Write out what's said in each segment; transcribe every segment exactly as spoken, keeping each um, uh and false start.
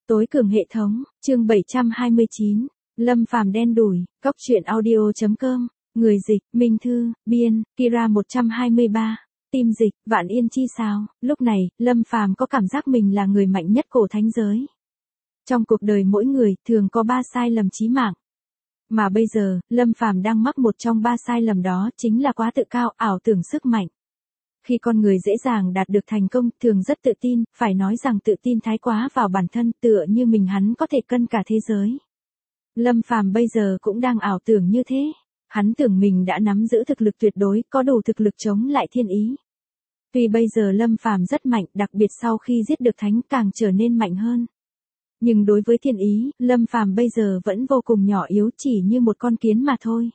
Tối cường hệ thống, chương bảy trăm hai mươi chín, Lâm Phàm đen đủi, cóc truyện audio chấm com, người dịch, Minh Thư, biên, Kira một trăm hai mươi ba, tim dịch, Vạn Yên Chi sao. Lúc này, Lâm Phàm có cảm giác mình là người mạnh nhất cổ thánh giới. Trong cuộc đời mỗi người, thường có ba sai lầm chí mạng. Mà bây giờ, Lâm Phàm đang mắc một trong ba sai lầm đó chính là quá tự cao, ảo tưởng sức mạnh. Khi con người dễ dàng đạt được thành công, thường rất tự tin, phải nói rằng tự tin thái quá vào bản thân, tựa như mình hắn có thể cân cả thế giới. Lâm Phàm bây giờ cũng đang ảo tưởng như thế. Hắn tưởng mình đã nắm giữ thực lực tuyệt đối, có đủ thực lực chống lại thiên ý. Tuy bây giờ Lâm Phàm rất mạnh, đặc biệt sau khi giết được thánh càng trở nên mạnh hơn. Nhưng đối với thiên ý, Lâm Phàm bây giờ vẫn vô cùng nhỏ yếu, chỉ như một con kiến mà thôi.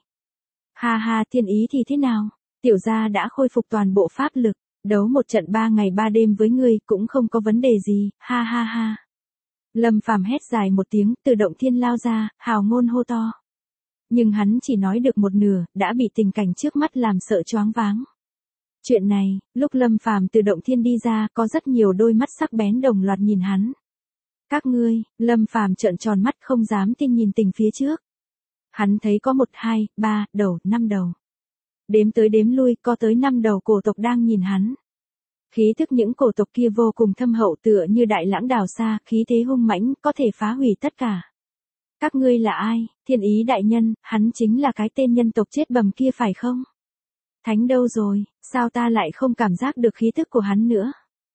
Ha ha, thiên ý thì thế nào? Tiểu gia đã khôi phục toàn bộ pháp lực, đấu một trận ba ngày ba đêm với ngươi cũng không có vấn đề gì, ha ha ha. Lâm Phàm hét dài một tiếng, từ động thiên lao ra, hào ngôn hô to. Nhưng hắn chỉ nói được một nửa, đã bị tình cảnh trước mắt làm sợ choáng váng. Chuyện này, lúc Lâm Phàm từ động thiên đi ra, có rất nhiều đôi mắt sắc bén đồng loạt nhìn hắn. Các ngươi, Lâm Phàm trợn tròn mắt không dám tin nhìn tình phía trước. Hắn thấy có một, hai, ba, đầu, năm đầu. Đếm tới đếm lui, có tới năm đầu cổ tộc đang nhìn hắn. Khí thức những cổ tộc kia vô cùng thâm hậu, tựa như đại lãng đào xa, khí thế hung mãnh, có thể phá hủy tất cả. Các ngươi là ai? Thiên ý đại nhân, hắn chính là cái tên nhân tộc chết bầm kia phải không? Thánh đâu rồi, sao ta lại không cảm giác được khí thức của hắn nữa?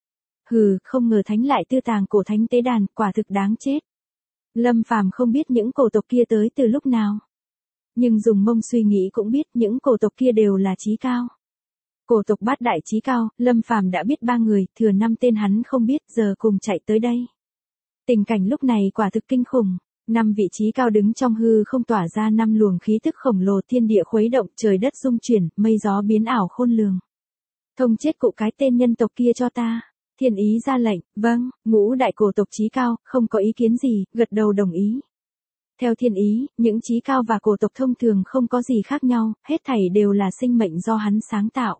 Hừ, không ngờ thánh lại tư tàng cổ thánh tế đàn, quả thực đáng chết. Lâm Phàm không biết những cổ tộc kia tới từ lúc nào. Nhưng dùng mông suy nghĩ cũng biết những cổ tộc kia đều là chí cao. Cổ tộc bát đại chí cao, Lâm Phàm đã biết ba người, thừa năm tên hắn không biết, giờ cùng chạy tới đây. Tình cảnh lúc này quả thực kinh khủng. Năm vị chí cao đứng trong hư không tỏa ra năm luồng khí tức khổng lồ, thiên địa khuấy động, trời đất rung chuyển, mây gió biến ảo khôn lường. Thông chết cụ cái tên nhân tộc kia cho ta. Thiên ý ra lệnh, vâng, ngũ đại cổ tộc chí cao, không có ý kiến gì, gật đầu đồng ý. Theo thiên ý, những chí cao và cổ tộc thông thường không có gì khác nhau, hết thảy đều là sinh mệnh do hắn sáng tạo.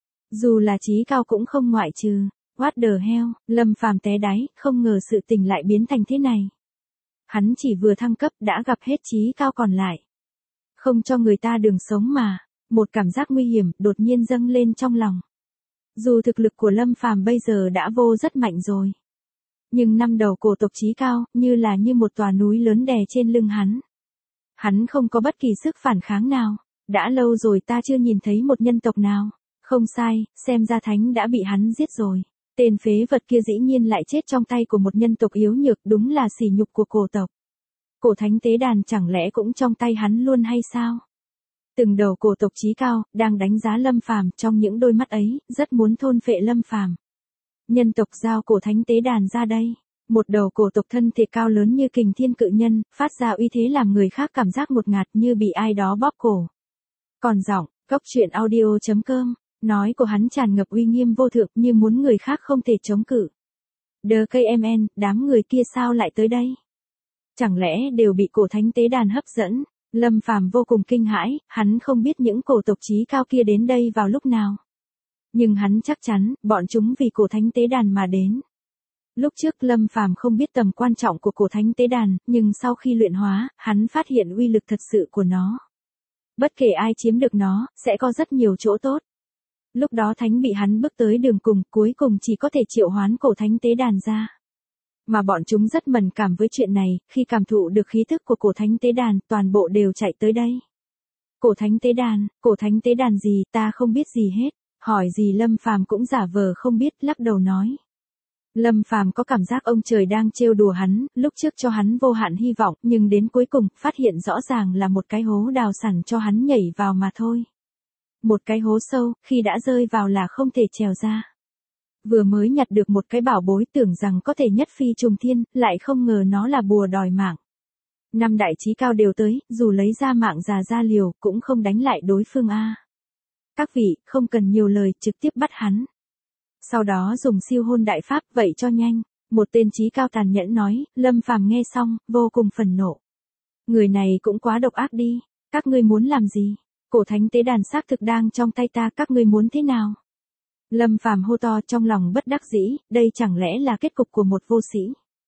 Dù là chí cao cũng không ngoại trừ. What the hell, Lâm Phàm té đáy, không ngờ sự tình lại biến thành thế này. Hắn chỉ vừa thăng cấp đã gặp hết chí cao còn lại. Không cho người ta đường sống mà, một cảm giác nguy hiểm đột nhiên dâng lên trong lòng. Dù thực lực của Lâm Phàm bây giờ đã vô rất mạnh rồi. Nhưng năm đầu cổ tộc chí cao, như là như một tòa núi lớn đè trên lưng hắn. Hắn không có bất kỳ sức phản kháng nào. Đã lâu rồi ta chưa nhìn thấy một nhân tộc nào. Không sai, xem ra thánh đã bị hắn giết rồi. Tên phế vật kia dĩ nhiên lại chết trong tay của một nhân tộc yếu nhược, đúng là sỉ nhục của cổ tộc. Cổ thánh tế đàn chẳng lẽ cũng trong tay hắn luôn hay sao? Từng đầu cổ tộc chí cao, đang đánh giá Lâm Phàm, trong những đôi mắt ấy, rất muốn thôn phệ Lâm Phàm. Nhân tộc giao cổ thánh tế đàn ra đây. Một đầu cổ tộc thân thể cao lớn như kình thiên cự nhân, phát ra uy thế làm người khác cảm giác ngột ngạt như bị ai đó bóp cổ. Còn giọng, cóc truyện audio chấm com, nói của hắn tràn ngập uy nghiêm vô thượng, như muốn người khác không thể chống cự. Đờ cây em en, đám người kia sao lại tới đây? Chẳng lẽ đều bị cổ thánh tế đàn hấp dẫn? Lâm Phàm vô cùng kinh hãi, hắn không biết những cổ tộc chí cao kia đến đây vào lúc nào. Nhưng hắn chắc chắn, bọn chúng vì cổ thánh tế đàn mà đến. Lúc trước Lâm Phàm không biết tầm quan trọng của cổ thánh tế đàn, nhưng sau khi luyện hóa, hắn phát hiện uy lực thật sự của nó. Bất kể ai chiếm được nó, sẽ có rất nhiều chỗ tốt. Lúc đó thánh bị hắn bước tới đường cùng, cuối cùng chỉ có thể triệu hoán cổ thánh tế đàn ra. Mà bọn chúng rất mẫn cảm với chuyện này, khi cảm thụ được khí thức của cổ thánh tế đàn, toàn bộ đều chạy tới đây. Cổ thánh tế đàn, cổ thánh tế đàn gì, ta không biết gì hết. Hỏi gì Lâm Phàm cũng giả vờ không biết, lắc đầu nói. Lâm Phàm có cảm giác ông trời đang trêu đùa hắn, lúc trước cho hắn vô hạn hy vọng, nhưng đến cuối cùng, phát hiện rõ ràng là một cái hố đào sẵn cho hắn nhảy vào mà thôi. Một cái hố sâu, khi đã rơi vào là không thể trèo ra. Vừa mới nhặt được một cái bảo bối tưởng rằng có thể nhất phi trùng thiên, lại không ngờ nó là bùa đòi mạng. Năm đại chí cao đều tới, dù lấy ra mạng già ra liều, cũng không đánh lại đối phương a. Các vị, không cần nhiều lời, trực tiếp bắt hắn. Sau đó dùng siêu hôn đại pháp, vậy cho nhanh. Một tên chí cao tàn nhẫn nói, Lâm Phàm nghe xong, vô cùng phẫn nộ. Người này cũng quá độc ác đi, các ngươi muốn làm gì? Cổ thánh tế đàn xác thực đang trong tay ta, các ngươi muốn thế nào? Lâm Phàm hô to trong lòng bất đắc dĩ, đây chẳng lẽ là kết cục của một vô sĩ?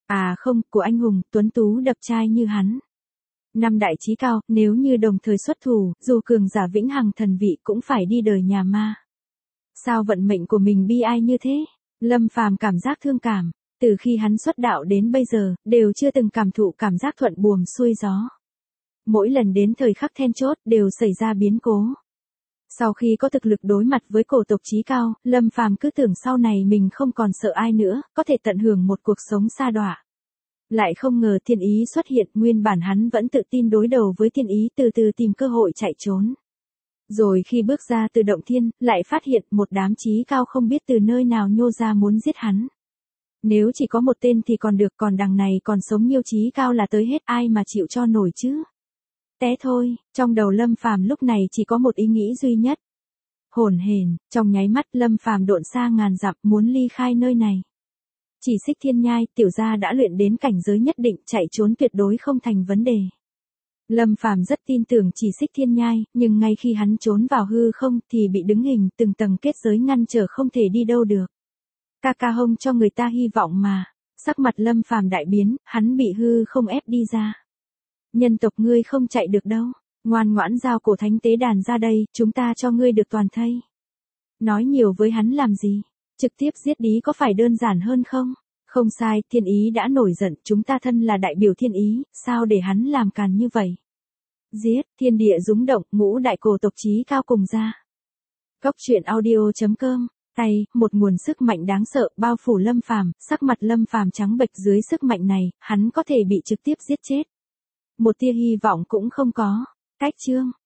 À không, của anh hùng, tuấn tú đập trai như hắn. Năm đại chí cao, nếu như đồng thời xuất thủ, dù cường giả vĩnh hằng thần vị cũng phải đi đời nhà ma. Sao vận mệnh của mình bi ai như thế? Lâm Phàm cảm giác thương cảm, từ khi hắn xuất đạo đến bây giờ, đều chưa từng cảm thụ cảm giác thuận buồm xuôi gió. Mỗi lần đến thời khắc then chốt đều xảy ra biến cố. Sau khi có thực lực đối mặt với cổ tộc chí cao, Lâm Phàm cứ tưởng sau này mình không còn sợ ai nữa, có thể tận hưởng một cuộc sống sa đọa. Lại không ngờ thiên ý xuất hiện, nguyên bản hắn vẫn tự tin đối đầu với thiên ý, từ từ tìm cơ hội chạy trốn. Rồi khi bước ra từ động thiên, lại phát hiện một đám chí cao không biết từ nơi nào nhô ra muốn giết hắn. Nếu chỉ có một tên thì còn được, còn đằng này còn sống nhiều chí cao là tới hết, ai mà chịu cho nổi chứ. Té thôi, trong đầu Lâm Phàm lúc này chỉ có một ý nghĩ duy nhất. Hổn hển, trong nháy mắt Lâm Phàm độn xa ngàn dặm muốn ly khai nơi này. Chỉ Xích Thiên Nhai, tiểu gia đã luyện đến cảnh giới nhất định, chạy trốn tuyệt đối không thành vấn đề. Lâm Phàm rất tin tưởng Chỉ Xích Thiên Nhai, nhưng ngay khi hắn trốn vào hư không thì bị đứng hình từng tầng kết giới ngăn trở không thể đi đâu được. Ca ca hông cho người ta hy vọng mà. Sắc mặt Lâm Phàm đại biến, hắn bị hư không ép đi ra. Nhân tộc ngươi không chạy được đâu, ngoan ngoãn giao cổ thánh tế đàn ra đây, chúng ta cho ngươi được toàn thây. Nói nhiều với hắn làm gì, trực tiếp giết ý có phải đơn giản hơn không? Không sai, thiên ý đã nổi giận, chúng ta thân là đại biểu thiên ý, sao để hắn làm càn như vậy? Giết, thiên địa rúng động, ngũ đại cổ tộc chí cao cùng ra. Cốc truyện audio chấm com, tay, một nguồn sức mạnh đáng sợ bao phủ Lâm Phàm, sắc mặt Lâm Phàm trắng bệch, dưới sức mạnh này, hắn có thể bị trực tiếp giết chết. Một tia hy vọng cũng không có. Cách chương